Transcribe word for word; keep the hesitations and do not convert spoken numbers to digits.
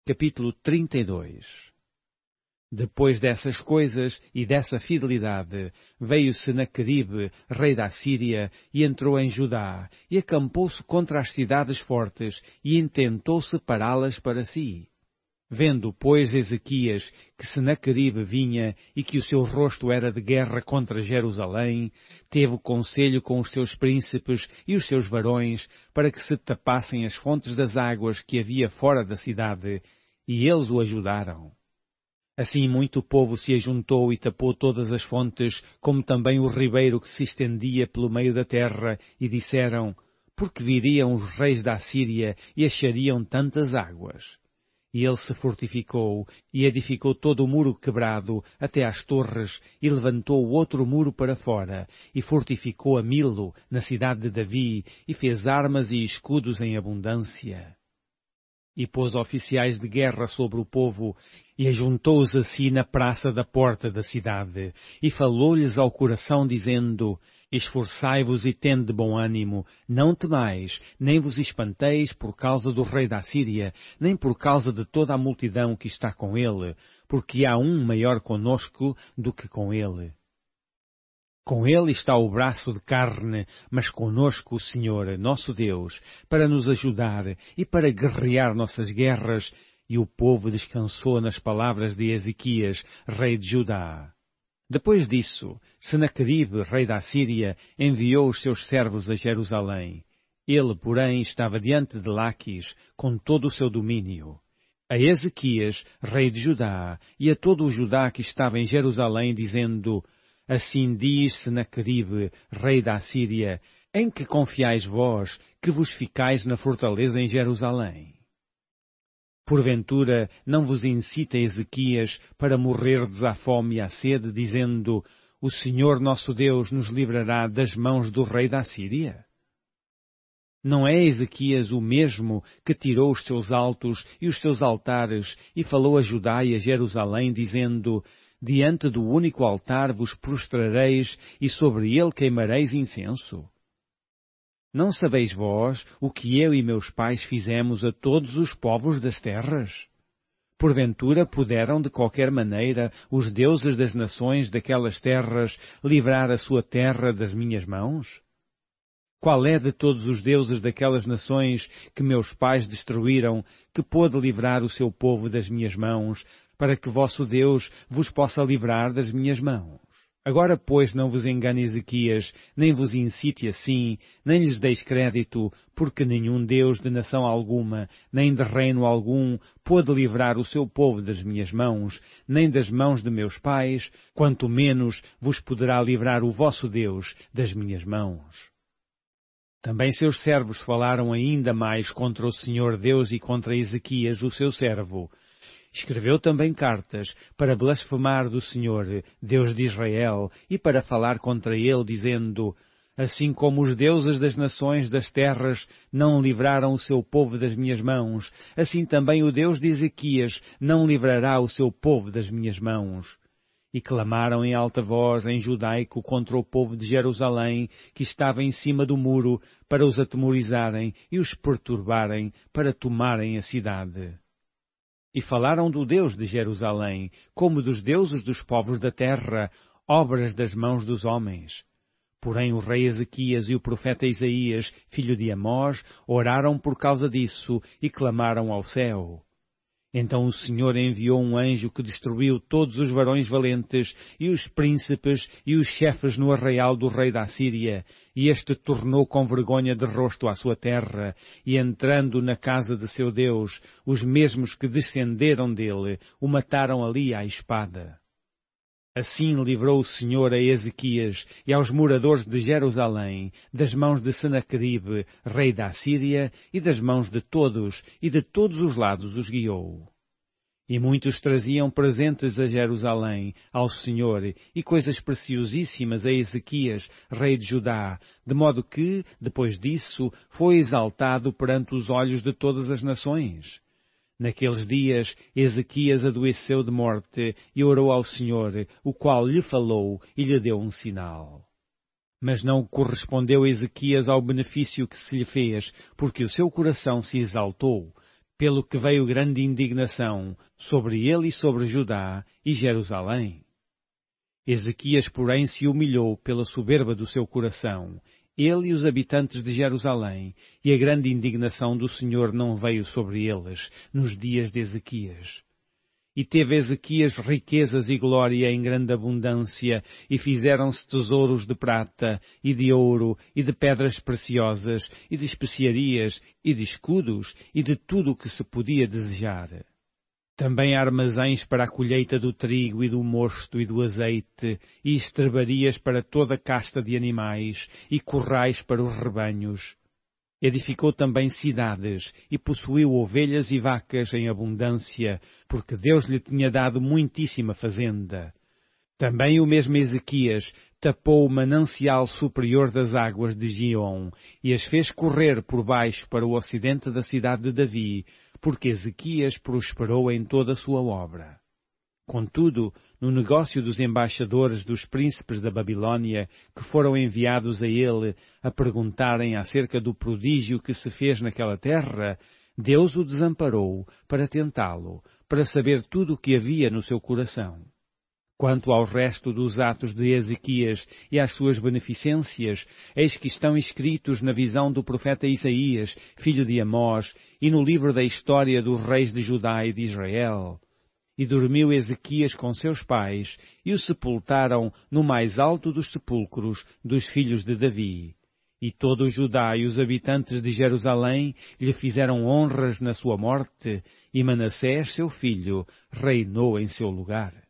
Capítulo trinta e dois. Depois dessas coisas e dessa fidelidade, veio Senaqueribe, rei da Síria, e entrou em Judá, e acampou-se contra as cidades fortes, e intentou separá-las para si. Vendo, pois, Ezequias, que Senaqueribe vinha, e que o seu rosto era de guerra contra Jerusalém, teve conselho com os seus príncipes e os seus varões, para que se tapassem as fontes das águas que havia fora da cidade, e eles o ajudaram. Assim muito povo se ajuntou e tapou todas as fontes, como também o ribeiro que se estendia pelo meio da terra, e disseram, por que viriam os reis da Assíria e achariam tantas águas? E ele se fortificou, e edificou todo o muro quebrado, até às torres, e levantou outro muro para fora, e fortificou a Milo, na cidade de Davi, e fez armas e escudos em abundância. E pôs oficiais de guerra sobre o povo, e ajuntou-os a si na praça da porta da cidade, e falou-lhes ao coração, dizendo, esforçai-vos e tende bom ânimo, não temais, nem vos espanteis por causa do rei da Síria, nem por causa de toda a multidão que está com ele, porque há um maior conosco do que com ele. Com ele está o braço de carne, mas conosco o Senhor, nosso Deus, para nos ajudar e para guerrear nossas guerras, e o povo descansou nas palavras de Ezequias, rei de Judá. Depois disso, Senaqueribe, rei da Síria, enviou os seus servos a Jerusalém. Ele, porém, estava diante de Laquis, com todo o seu domínio. A Ezequias, rei de Judá, e a todo o Judá que estava em Jerusalém, dizendo, assim diz Senaqueribe, rei da Assíria, em que confiais vós, que vos ficais na fortaleza em Jerusalém? Porventura não vos incita Ezequias para morrerdes à fome e à sede, dizendo, o Senhor nosso Deus nos livrará das mãos do rei da Assíria? Não é Ezequias o mesmo que tirou os seus altos e os seus altares e falou a Judá e a Jerusalém, dizendo, diante do único altar vos prostrareis e sobre ele queimareis incenso? Não sabeis vós o que eu e meus pais fizemos a todos os povos das terras? Porventura puderam de qualquer maneira os deuses das nações daquelas terras livrar a sua terra das minhas mãos? Qual é de todos os deuses daquelas nações que meus pais destruíram, que pôde livrar o seu povo das minhas mãos, para que vosso Deus vos possa livrar das minhas mãos? Agora, pois, não vos engane Ezequias, nem vos incite assim, nem lhes deis crédito, porque nenhum Deus de nação alguma, nem de reino algum, pôde livrar o seu povo das minhas mãos, nem das mãos de meus pais, quanto menos vos poderá livrar o vosso Deus das minhas mãos. Também seus servos falaram ainda mais contra o Senhor Deus e contra Ezequias, o seu servo. Escreveu também cartas para blasfemar do Senhor, Deus de Israel, e para falar contra ele, dizendo, assim como os deuses das nações das terras não livraram o seu povo das minhas mãos, assim também o Deus de Ezequias não livrará o seu povo das minhas mãos. E clamaram em alta voz em judaico contra o povo de Jerusalém, que estava em cima do muro, para os atemorizarem e os perturbarem, para tomarem a cidade. E falaram do Deus de Jerusalém, como dos deuses dos povos da terra, obras das mãos dos homens. Porém o rei Ezequias e o profeta Isaías, filho de Amós, oraram por causa disso e clamaram ao céu. Então o Senhor enviou um anjo que destruiu todos os varões valentes e os príncipes e os chefes no arraial do rei da Assíria, e este tornou com vergonha de rosto à sua terra, e entrando na casa de seu Deus, os mesmos que descenderam dele o mataram ali à espada. Assim livrou o Senhor a Ezequias e aos moradores de Jerusalém das mãos de Senaqueribe, rei da Assíria, e das mãos de todos, e de todos os lados os guiou. E muitos traziam presentes a Jerusalém, ao Senhor, e coisas preciosíssimas a Ezequias, rei de Judá, de modo que, depois disso, foi exaltado perante os olhos de todas as nações. Naqueles dias, Ezequias adoeceu de morte e orou ao Senhor, o qual lhe falou e lhe deu um sinal. Mas não correspondeu Ezequias ao benefício que se lhe fez, porque o seu coração se exaltou. pelo que veio grande indignação sobre ele e sobre Judá e Jerusalém. Ezequias, porém, se humilhou pela soberba do seu coração, ele e os habitantes de Jerusalém, e a grande indignação do Senhor não veio sobre eles nos dias de Ezequias. E teve Ezequias riquezas e glória em grande abundância, e fizeram-se tesouros de prata, e de ouro, e de pedras preciosas, e de especiarias, e de escudos, e de tudo o que se podia desejar. Também armazéns para a colheita do trigo e do mosto e do azeite, e estrebarias para toda a casta de animais, e currais para os rebanhos. Edificou também cidades, e possuiu ovelhas e vacas em abundância, porque Deus lhe tinha dado muitíssima fazenda. Também o mesmo Ezequias tapou o manancial superior das águas de Gion, e as fez correr por baixo para o ocidente da cidade de Davi, porque Ezequias prosperou em toda a sua obra. Contudo, no negócio dos embaixadores dos príncipes da Babilônia, que foram enviados a ele a perguntarem acerca do prodígio que se fez naquela terra, Deus o desamparou para tentá-lo, para saber tudo o que havia no seu coração. Quanto ao resto dos atos de Ezequias e às suas beneficências, eis que estão escritos na visão do profeta Isaías, filho de Amós, e no livro da história dos reis de Judá e de Israel. E dormiu Ezequias com seus pais, e o sepultaram no mais alto dos sepulcros dos filhos de Davi. E todo o Judá e os habitantes de Jerusalém lhe fizeram honras na sua morte, e Manassés, seu filho, reinou em seu lugar.